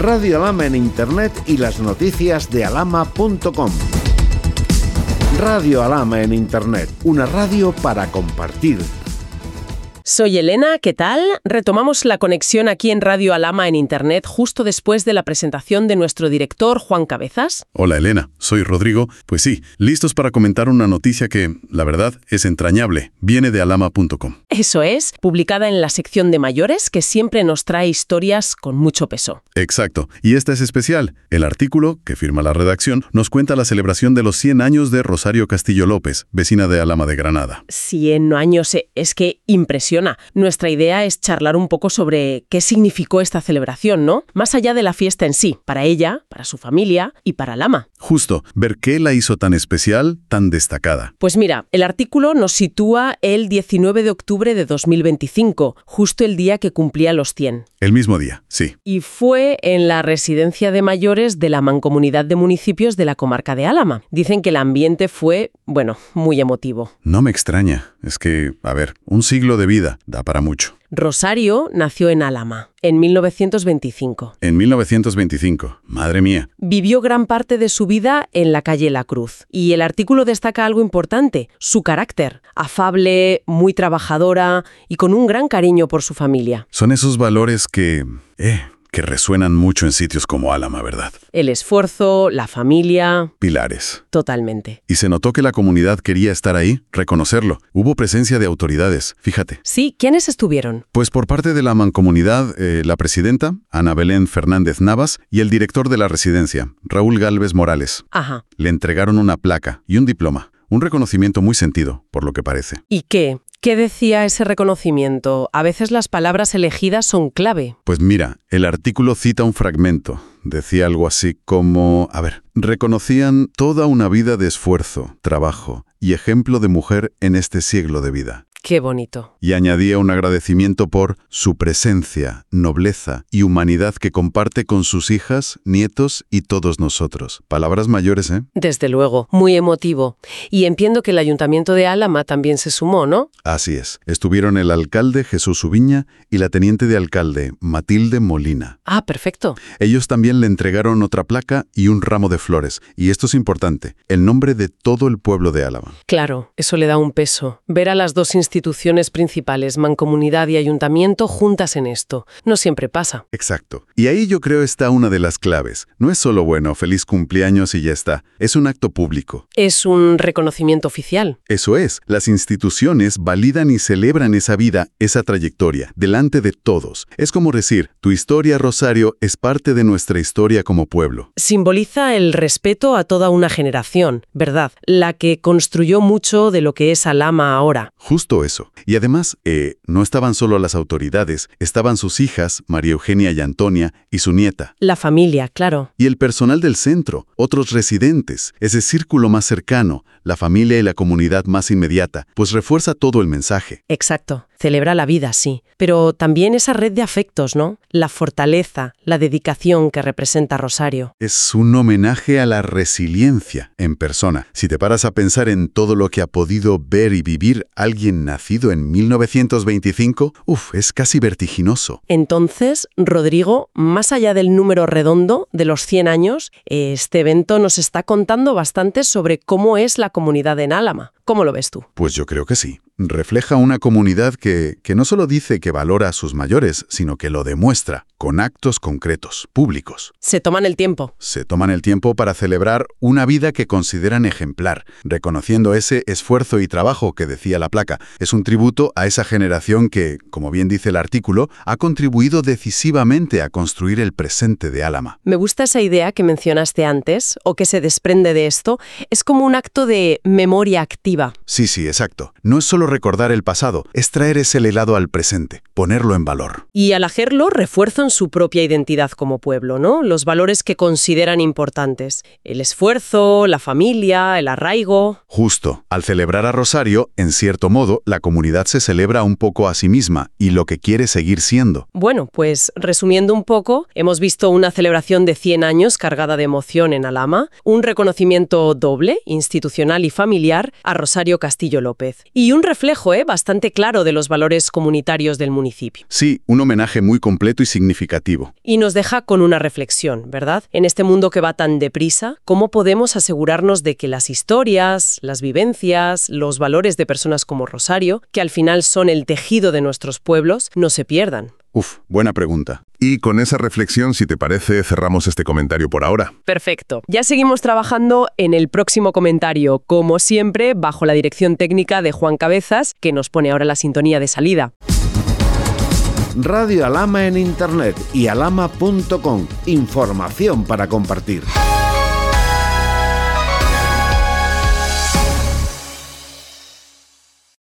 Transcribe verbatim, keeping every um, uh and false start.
Radio Alhama en Internet y las noticias de alhama punto com. Radio Alhama en Internet, una radio para compartir. Soy Elena, ¿qué tal? Retomamos la conexión aquí en Radio Alhama en Internet justo después de la presentación de nuestro director, Juan Cabezas. Hola Elena, soy Rodrigo. Pues sí, listos para comentar una noticia que, la verdad, es entrañable. Viene de alhama punto com. Eso es, publicada en la sección de mayores, que siempre nos trae historias con mucho peso. Exacto, y esta es especial. El artículo, que firma la redacción, nos cuenta la celebración de los cien años de Rosario Castillo López, vecina de Alhama de Granada. cien años, es que impresionante. Nuestra idea es charlar un poco sobre qué significó esta celebración, ¿no? Más allá de la fiesta en sí, para ella, para su familia y para Alhama. Justo, ver qué la hizo tan especial, tan destacada. Pues mira, el artículo nos sitúa el diecinueve de octubre de dos mil veinticinco, justo el día que cumplía los cien. El mismo día, sí. Y fue en la residencia de mayores de la Mancomunidad de Municipios de la comarca de Alhama. Dicen que el ambiente fue, bueno, muy emotivo. No me extraña. Es que, a ver, un siglo de vida da para mucho. Rosario nació en Alhama, en mil novecientos veinticinco. En mil novecientos veinticinco, madre mía. Vivió gran parte de su vida en la calle La Cruz. Y el artículo destaca algo importante, su carácter. Afable, muy trabajadora y con un gran cariño por su familia. Son esos valores que... eh... que resuenan mucho en sitios como Alhama, ¿verdad? El esfuerzo, la familia... Pilares. Totalmente. Y se notó que la comunidad quería estar ahí, reconocerlo. Hubo presencia de autoridades, fíjate. Sí, ¿quiénes estuvieron? Pues por parte de la mancomunidad, eh, la presidenta, Ana Belén Fernández Navas, y el director de la residencia, Raúl Gálvez Morales. Ajá. Le entregaron una placa y un diploma. Un reconocimiento muy sentido, por lo que parece. ¿Y qué? ¿Qué decía ese reconocimiento? A veces las palabras elegidas son clave. Pues mira, el artículo cita un fragmento. Decía algo así como, a ver, reconocían toda una vida de esfuerzo, trabajo y ejemplo de mujer en este siglo de vida. Qué bonito. Y añadía un agradecimiento por su presencia, nobleza y humanidad que comparte con sus hijas, nietos y todos nosotros. Palabras mayores, ¿eh? Desde luego, muy emotivo. Y entiendo que el Ayuntamiento de Alhama también se sumó, ¿no? Así es. Estuvieron el alcalde Jesús Ubiña y la teniente de alcalde Matilde Molina. Ah, perfecto. Ellos también le entregaron otra placa y un ramo de flores. Y esto es importante, el nombre de todo el pueblo de Alhama. Claro, eso le da un peso. Ver a las dos instituciones instituciones principales, mancomunidad y ayuntamiento, juntas en esto. No siempre pasa. Exacto. Y ahí yo creo está una de las claves. No es solo, bueno, feliz cumpleaños y ya está. Es un acto público. Es un reconocimiento oficial. Eso es. Las instituciones validan y celebran esa vida, esa trayectoria, delante de todos. Es como decir, tu historia, Rosario, es parte de nuestra historia como pueblo. Simboliza el respeto a toda una generación, ¿verdad? La que construyó mucho de lo que es Alhama ahora. Justo eso. Y además, eh, no estaban solo las autoridades, estaban sus hijas, María Eugenia y Antonia, y su nieta. La familia, claro. Y el personal del centro, otros residentes, ese círculo más cercano, la familia y la comunidad más inmediata, pues refuerza todo el mensaje. Exacto. Celebra la vida, sí. Pero también esa red de afectos, ¿no? La fortaleza, la dedicación que representa Rosario. Es un homenaje a la resiliencia en persona. Si te paras a pensar en todo lo que ha podido ver y vivir alguien nacido en mil novecientos veinticinco, uf, es casi vertiginoso. Entonces, Rodrigo, más allá del número redondo de los cien años, este evento nos está contando bastante sobre cómo es la comunidad en Alhama. ¿Cómo lo ves tú? Pues yo creo que sí. Refleja una comunidad que, que no solo dice que valora a sus mayores, sino que lo demuestra con actos concretos, públicos. Se toman el tiempo. Se toman el tiempo para celebrar una vida que consideran ejemplar, reconociendo ese esfuerzo y trabajo que decía la placa. Es un tributo a esa generación que, como bien dice el artículo, ha contribuido decisivamente a construir el presente de Alhama. Me gusta esa idea que mencionaste antes, o que se desprende de esto. Es como un acto de memoria activa. Sí, sí, exacto. No es solo recordar el pasado, es traer ese legado al presente, ponerlo en valor. Y al hacerlo, refuerzan su propia identidad como pueblo, ¿no? Los valores que consideran importantes. El esfuerzo, la familia, el arraigo. Justo. Al celebrar a Rosario, en cierto modo, la comunidad se celebra un poco a sí misma y lo que quiere seguir siendo. Bueno, pues resumiendo un poco, hemos visto una celebración de cien años cargada de emoción en Alhama, un reconocimiento doble, institucional y familiar, a Rosario Castillo López, y un reflejo ¿eh? bastante claro de los valores comunitarios del municipio. Sí, un homenaje muy completo y significativo. Y nos deja con una reflexión, ¿verdad? En este mundo que va tan deprisa, ¿cómo podemos asegurarnos de que las historias, las vivencias, los valores de personas como Rosario, que al final son el tejido de nuestros pueblos, no se pierdan? Uf, buena pregunta. Y con esa reflexión, si te parece, cerramos este comentario por ahora. Perfecto. Ya seguimos trabajando en el próximo comentario, como siempre, bajo la dirección técnica de Juan Cabezas, que nos pone ahora la sintonía de salida. Radio Alhama en Internet y alhama punto com. Información para compartir.